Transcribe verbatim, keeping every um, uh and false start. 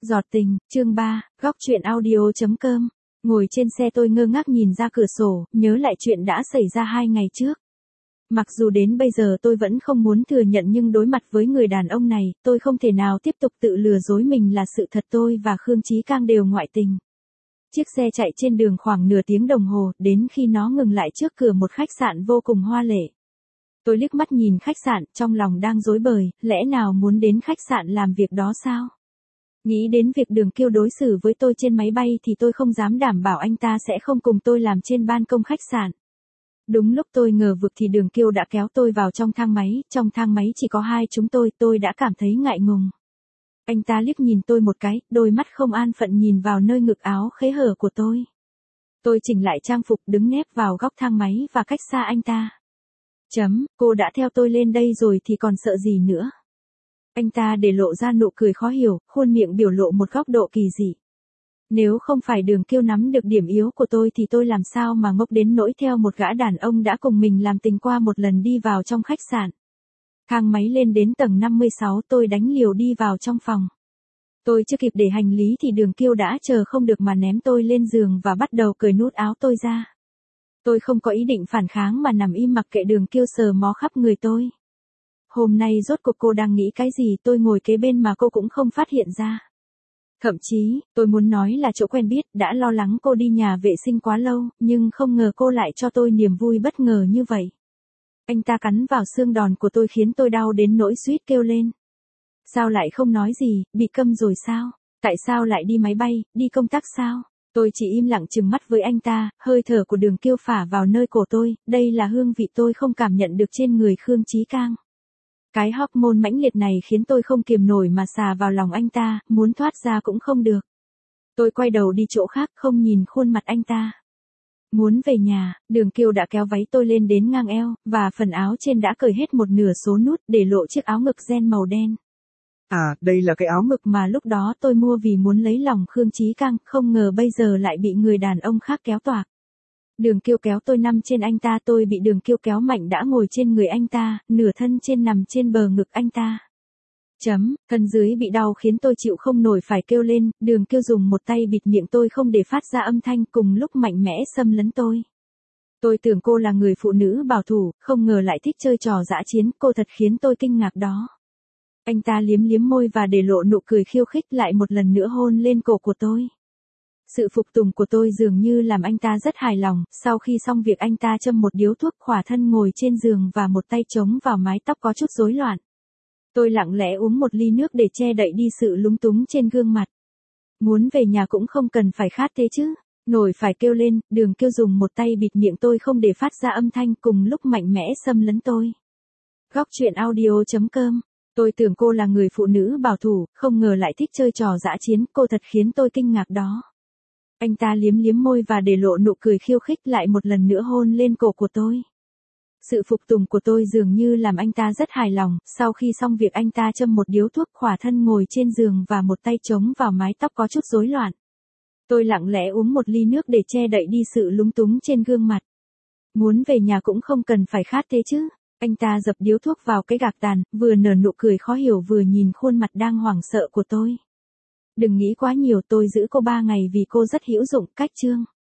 Giọt tình, chương ba, góc truyện audio.com. Ngồi trên xe tôi ngơ ngác nhìn ra cửa sổ, nhớ lại chuyện đã xảy ra hai ngày trước. Mặc dù đến bây giờ tôi vẫn không muốn thừa nhận, nhưng đối mặt với người đàn ông này, tôi không thể nào tiếp tục tự lừa dối mình là sự thật tôi và Khương Chí Cang đều ngoại tình. Chiếc xe chạy trên đường khoảng nửa tiếng đồng hồ, đến khi nó ngừng lại trước cửa một khách sạn vô cùng hoa lệ. Tôi liếc mắt nhìn khách sạn, trong lòng đang rối bời, lẽ nào muốn đến khách sạn làm việc đó sao? Nghĩ đến việc Đường Kiêu đối xử với tôi trên máy bay thì tôi không dám đảm bảo anh ta sẽ không cùng tôi làm trên ban công khách sạn. Đúng lúc tôi ngờ vực thì Đường Kiêu đã kéo tôi vào trong thang máy, trong thang máy chỉ có hai chúng tôi, tôi đã cảm thấy ngại ngùng. Anh ta liếc nhìn tôi một cái, đôi mắt không an phận nhìn vào nơi ngực áo khế hở của tôi. Tôi chỉnh lại trang phục đứng nép vào góc thang máy và cách xa anh ta. Chấm, cô đã theo tôi lên đây rồi thì còn sợ gì nữa. Anh ta để lộ ra nụ cười khó hiểu, khuôn miệng biểu lộ một góc độ kỳ dị. Nếu không phải Đường Kiêu nắm được điểm yếu của tôi thì tôi làm sao mà ngốc đến nỗi theo một gã đàn ông đã cùng mình làm tình qua một lần đi vào trong khách sạn. Thang máy lên đến tầng năm mươi sáu, tôi đánh liều đi vào trong phòng. Tôi chưa kịp để hành lý thì Đường Kiêu đã chờ không được mà ném tôi lên giường và bắt đầu cởi nút áo tôi ra. Tôi không có ý định phản kháng mà nằm im mặc kệ Đường Kiêu sờ mó khắp người tôi. Hôm nay rốt cuộc cô đang nghĩ cái gì, tôi ngồi kế bên mà cô cũng không phát hiện ra. Thậm chí, tôi muốn nói là chỗ quen biết, đã lo lắng cô đi nhà vệ sinh quá lâu, nhưng không ngờ cô lại cho tôi niềm vui bất ngờ như vậy. Anh ta cắn vào xương đòn của tôi khiến tôi đau đến nỗi suýt kêu lên. Sao lại không nói gì, bị câm rồi sao? Tại sao lại đi máy bay, đi công tác sao? Tôi chỉ im lặng trừng mắt với anh ta, hơi thở của Đường Kiêu phả vào nơi cổ tôi, đây là hương vị tôi không cảm nhận được trên người Khương Chí Cang. Cái hormone mãnh liệt này khiến tôi không kiềm nổi mà xà vào lòng anh ta, muốn thoát ra cũng không được. Tôi quay đầu đi chỗ khác, không nhìn khuôn mặt anh ta. Muốn về nhà, Đường Kiêu đã kéo váy tôi lên đến ngang eo, và phần áo trên đã cởi hết một nửa số nút để lộ chiếc áo ngực ren màu đen. À, đây là cái áo ngực mà lúc đó tôi mua vì muốn lấy lòng Khương Chí Cang, không ngờ bây giờ lại bị người đàn ông khác kéo toạc. Đường Kiêu kéo tôi nằm trên anh ta, tôi bị Đường Kiêu kéo mạnh đã ngồi trên người anh ta, nửa thân trên nằm trên bờ ngực anh ta. Chấm, thân dưới bị đau khiến tôi chịu không nổi phải kêu lên, Đường Kiêu dùng một tay bịt miệng tôi không để phát ra âm thanh, cùng lúc mạnh mẽ xâm lấn tôi. Tôi tưởng cô là người phụ nữ bảo thủ, không ngờ lại thích chơi trò dã chiến, cô thật khiến tôi kinh ngạc đó. Anh ta liếm liếm môi và để lộ nụ cười khiêu khích, lại một lần nữa hôn lên cổ của tôi. Sự phục tùng của tôi dường như làm anh ta rất hài lòng, sau khi xong việc anh ta châm một điếu thuốc, khỏa thân ngồi trên giường và một tay chống vào mái tóc có chút rối loạn. Tôi lặng lẽ uống một ly nước để che đậy đi sự lúng túng trên gương mặt. Muốn về nhà cũng không cần phải khát thế chứ, nổi phải kêu lên, Đường Kiêu dùng một tay bịt miệng tôi không để phát ra âm thanh, cùng lúc mạnh mẽ xâm lấn tôi. Góc truyện audio.com. Tôi tưởng cô là người phụ nữ bảo thủ, không ngờ lại thích chơi trò dã chiến, cô thật khiến tôi kinh ngạc đó. Anh ta liếm liếm môi và để lộ nụ cười khiêu khích, lại một lần nữa hôn lên cổ của tôi. Sự phục tùng của tôi dường như làm anh ta rất hài lòng, sau khi xong việc anh ta châm một điếu thuốc, khỏa thân ngồi trên giường và một tay chống vào mái tóc có chút rối loạn. Tôi lặng lẽ uống một ly nước để che đậy đi sự lúng túng trên gương mặt. Muốn về nhà cũng không cần phải khát thế chứ. Anh ta dập điếu thuốc vào cái gạc tàn, vừa nở nụ cười khó hiểu vừa nhìn khuôn mặt đang hoảng sợ của tôi. Đừng nghĩ quá nhiều, tôi giữ cô ba ngày vì cô rất hữu dụng, cách chương.